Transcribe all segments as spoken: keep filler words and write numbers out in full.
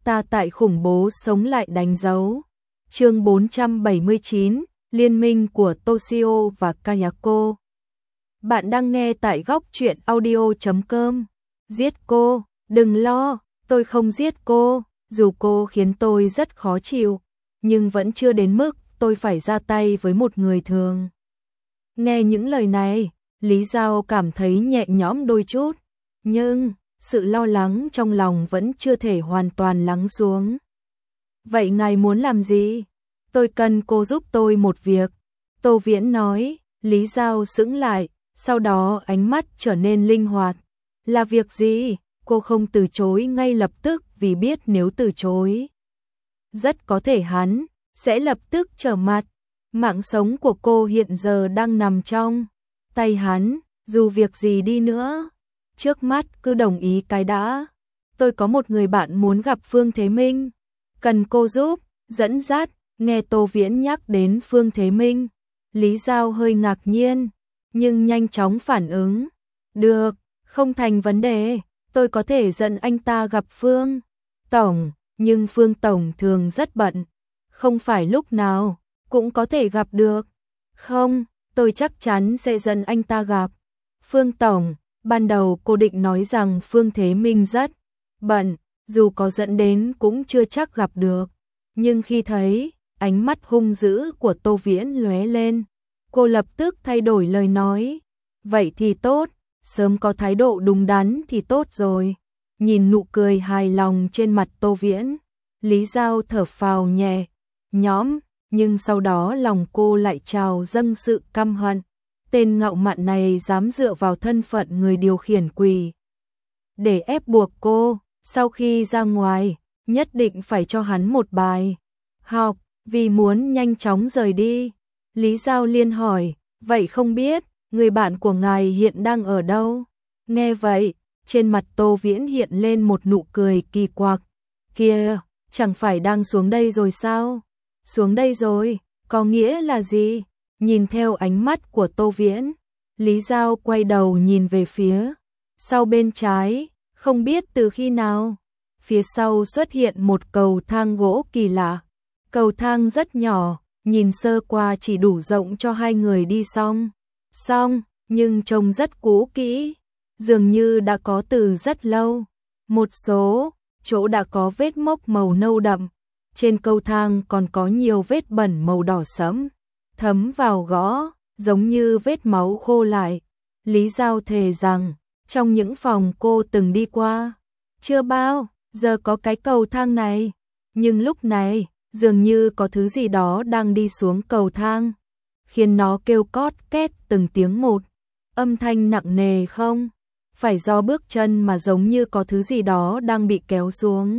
ta tại khủng bố sống lại đánh dấu. Chương bốn trăm bảy mươi chín, Liên minh của Toshio và Kayako. Bạn đang nghe tại góc truyện audio chấm com. Giết cô, đừng lo, tôi không giết cô, dù cô khiến tôi rất khó chịu, nhưng vẫn chưa đến mức tôi phải ra tay với một người thường. Nghe những lời này, Lý Giao cảm thấy nhẹ nhõm đôi chút, nhưng sự lo lắng trong lòng vẫn chưa thể hoàn toàn lắng xuống. Vậy ngài muốn làm gì? Tôi cần cô giúp tôi một việc. Tô Viễn nói. Lý Giao sững lại, sau đó ánh mắt trở nên linh hoạt. Là việc gì? Cô không từ chối ngay lập tức vì biết nếu từ chối, rất có thể hắn sẽ lập tức trở mặt. Mạng sống của cô hiện giờ đang nằm trong tay hắn, dù việc gì đi nữa, trước mắt cứ đồng ý cái đã. Tôi có một người bạn muốn gặp Phương Thế Minh, cần cô giúp, dẫn dắt. Nghe Tô Viễn nhắc đến Phương Thế Minh, Lý Giao hơi ngạc nhiên, nhưng nhanh chóng phản ứng. Được, không thành vấn đề, tôi có thể dẫn anh ta gặp Phương Tổng, nhưng Phương Tổng thường rất bận, không phải lúc nào cũng có thể gặp được. Không, tôi chắc chắn sẽ dẫn anh ta gặp Phương Tổng. Ban đầu cô định nói rằng Phương Thế Minh rất bận, dù có dẫn đến cũng chưa chắc gặp được, nhưng khi thấy ánh mắt hung dữ của Tô Viễn lóe lên, cô lập tức thay đổi lời nói. Vậy thì tốt, sớm có thái độ đúng đắn thì tốt rồi. Nhìn nụ cười hài lòng trên mặt Tô Viễn, Lý Giao thở phào nhẹ nhõm, nhưng sau đó lòng cô lại trào dâng sự căm hận. Tên ngạo mạn này dám dựa vào thân phận người điều khiển quỷ để ép buộc cô, sau khi ra ngoài, nhất định phải cho hắn một bài học. Vì muốn nhanh chóng rời đi, Lý Giao liên hỏi, vậy không biết, người bạn của ngài hiện đang ở đâu? Nghe vậy, trên mặt Tô Viễn hiện lên một nụ cười kỳ quặc. Kìa, chẳng phải đang xuống đây rồi sao? Xuống đây rồi, có nghĩa là gì? Nhìn theo ánh mắt của Tô Viễn, Lý Giao quay đầu nhìn về phía sau bên trái, không biết từ khi nào, phía sau xuất hiện một cầu thang gỗ kỳ lạ. Cầu thang rất nhỏ, nhìn sơ qua chỉ đủ rộng cho hai người đi xong. Xong, nhưng trông rất cũ kỹ, dường như đã có từ rất lâu. Một số chỗ đã có vết mốc màu nâu đậm, trên cầu thang còn có nhiều vết bẩn màu đỏ sẫm, thấm vào gõ, giống như vết máu khô lại. Lý Giao thề rằng, trong những phòng cô từng đi qua, chưa bao giờ có cái cầu thang này, nhưng lúc này, dường như có thứ gì đó đang đi xuống cầu thang, khiến nó kêu cót két từng tiếng một, âm thanh nặng nề. Không phải do bước chân mà giống như có thứ gì đó đang bị kéo xuống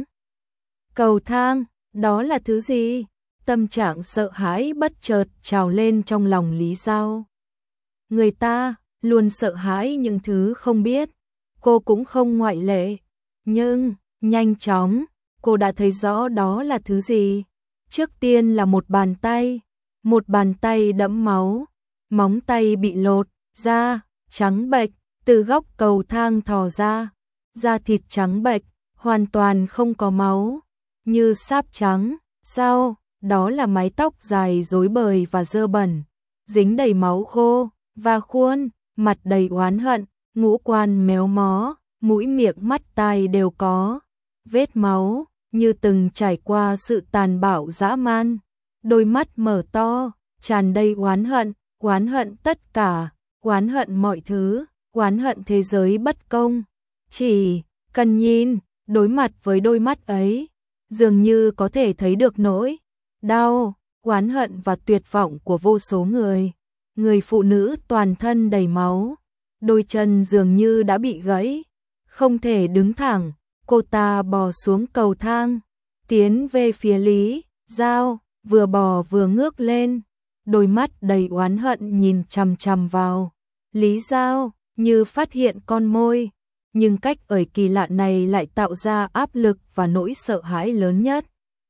cầu thang. Đó là thứ gì? Tâm trạng sợ hãi bất chợt trào lên trong lòng Lý Giao. Người ta luôn sợ hãi những thứ không biết, cô cũng không ngoại lệ, nhưng nhanh chóng cô đã thấy rõ đó là thứ gì. Trước tiên là một bàn tay, một bàn tay đẫm máu, móng tay bị lột ra, trắng bệch, từ góc cầu thang thò ra, da thịt trắng bệch, hoàn toàn không có máu, như sáp trắng. Sau đó là mái tóc dài rối bời và dơ bẩn, dính đầy máu khô, và khuôn mặt đầy oán hận, ngũ quan méo mó, mũi miệng mắt tai đều có vết máu, như từng trải qua sự tàn bạo dã man. Đôi mắt mở to, tràn đầy oán hận, oán hận tất cả, oán hận mọi thứ, oán hận thế giới bất công. Chỉ cần nhìn, đối mặt với đôi mắt ấy, dường như có thể thấy được nỗi đau, oán hận và tuyệt vọng của vô số người. Người phụ nữ toàn thân đầy máu, đôi chân dường như đã bị gãy, không thể đứng thẳng. Cô ta bò xuống cầu thang, tiến về phía Lý Giao, vừa bò vừa ngước lên, đôi mắt đầy oán hận nhìn chằm chằm vào Lý Giao, như phát hiện con mồi. Nhưng cách ở kỳ lạ này lại tạo ra áp lực và nỗi sợ hãi lớn nhất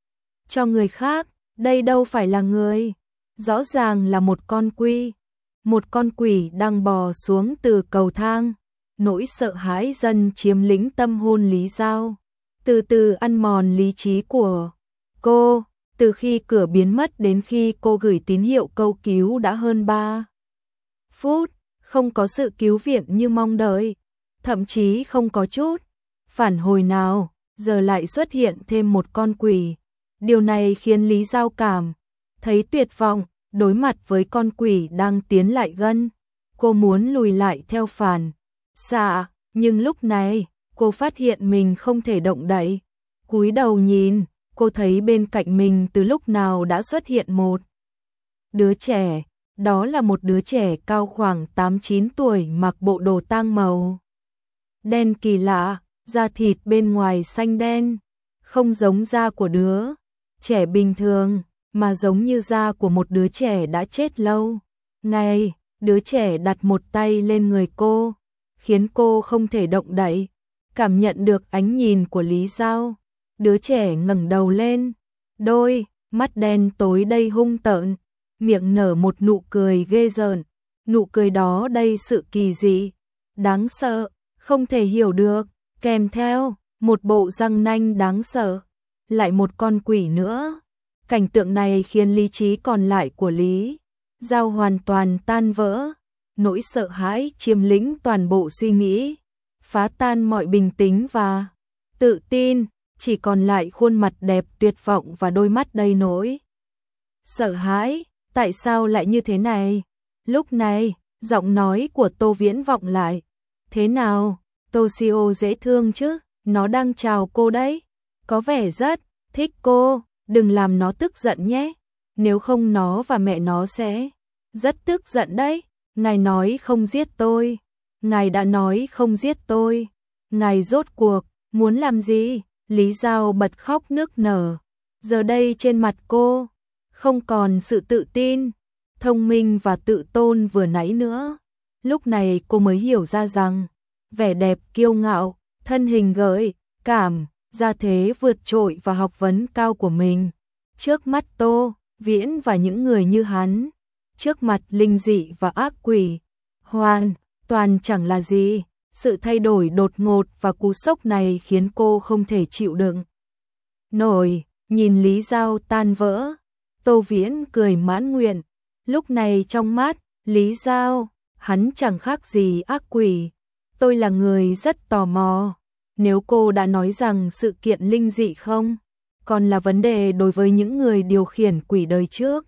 cho người khác. Đây đâu phải là người, rõ ràng là một con quỷ, một con quỷ đang bò xuống từ cầu thang. Nỗi sợ hãi dần chiếm lĩnh tâm hồn Lý Giao. từ từ ăn mòn lý trí của cô. Từ khi cửa biến mất đến khi cô gửi tín hiệu cầu cứu đã hơn ba phút, không có sự cứu viện như mong đợi, thậm chí không có chút phản hồi nào, giờ lại xuất hiện thêm một con quỷ. Điều này khiến Lý Giao cảm thấy tuyệt vọng, đối mặt với con quỷ đang tiến lại gần. Cô muốn lùi lại theo phản xạ, nhưng lúc này, cô phát hiện mình không thể động đậy. Cúi đầu nhìn, cô thấy bên cạnh mình từ lúc nào đã xuất hiện một đứa trẻ. Đó là một đứa trẻ cao khoảng tám chín tuổi, mặc bộ đồ tang màu đen kỳ lạ, da thịt bên ngoài xanh đen, không giống da của đứa trẻ bình thường, mà giống như da của một đứa trẻ đã chết lâu. Ngay, đứa trẻ đặt một tay lên người cô, khiến cô không thể động đậy. Cảm nhận được ánh nhìn của Lý Giao, đứa trẻ ngẩng đầu lên, đôi mắt đen tối đầy hung tợn, miệng nở một nụ cười ghê rợn. Nụ cười đó đầy sự kỳ dị, đáng sợ, không thể hiểu được, kèm theo một bộ răng nanh đáng sợ, lại một con quỷ nữa. Cảnh tượng này khiến lý trí còn lại của Lý Giao hoàn toàn tan vỡ, nỗi sợ hãi chiếm lĩnh toàn bộ suy nghĩ, phá tan mọi bình tĩnh và tự tin, chỉ còn lại khuôn mặt đẹp tuyệt vọng và đôi mắt đầy nỗi sợ hãi. Tại sao lại như thế này? Lúc này, giọng nói của Tô Viễn vọng lại. Thế nào, Toshio dễ thương chứ, nó đang chào cô đấy. Có vẻ rất thích cô, đừng làm nó tức giận nhé. Nếu không nó và mẹ nó sẽ rất tức giận đấy. Ngài nói không giết tôi. Ngài đã nói không giết tôi. Ngài rốt cuộc, muốn làm gì? Lý Giao bật khóc nức nở. Giờ đây trên mặt cô không còn sự tự tin, thông minh và tự tôn vừa nãy nữa. Lúc này cô mới hiểu ra rằng, vẻ đẹp kiêu ngạo, thân hình gợi cảm, gia thế vượt trội và học vấn cao của mình, trước mắt Tô Viễn và những người như hắn, trước mặt linh dị và ác quỷ, hoàn toàn chẳng là gì. Sự thay đổi đột ngột và cú sốc này khiến cô không thể chịu đựng nổi. Nhìn Lý Giao tan vỡ, Tô Viễn cười mãn nguyện. Lúc này trong mắt Lý Giao, hắn chẳng khác gì ác quỷ. Tôi là người rất tò mò. Nếu cô đã nói rằng sự kiện linh dị không còn là vấn đề đối với những người điều khiển quỷ đời trước,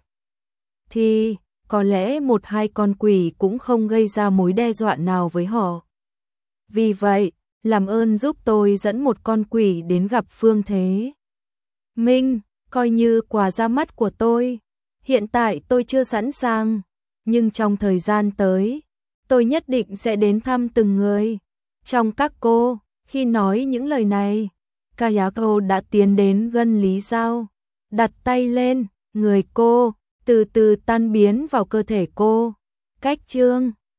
thì có lẽ một hai con quỷ cũng không gây ra mối đe dọa nào với họ. Vì vậy, làm ơn giúp tôi dẫn một con quỷ đến gặp Phương Thế Minh, coi như quà ra mắt của tôi. Hiện tại tôi chưa sẵn sàng, nhưng trong thời gian tới, tôi nhất định sẽ đến thăm từng người trong các cô. Khi nói những lời này, Kayako đã tiến đến gần Lý Giao, đặt tay lên người cô, từ từ tan biến vào cơ thể cô. Cách chương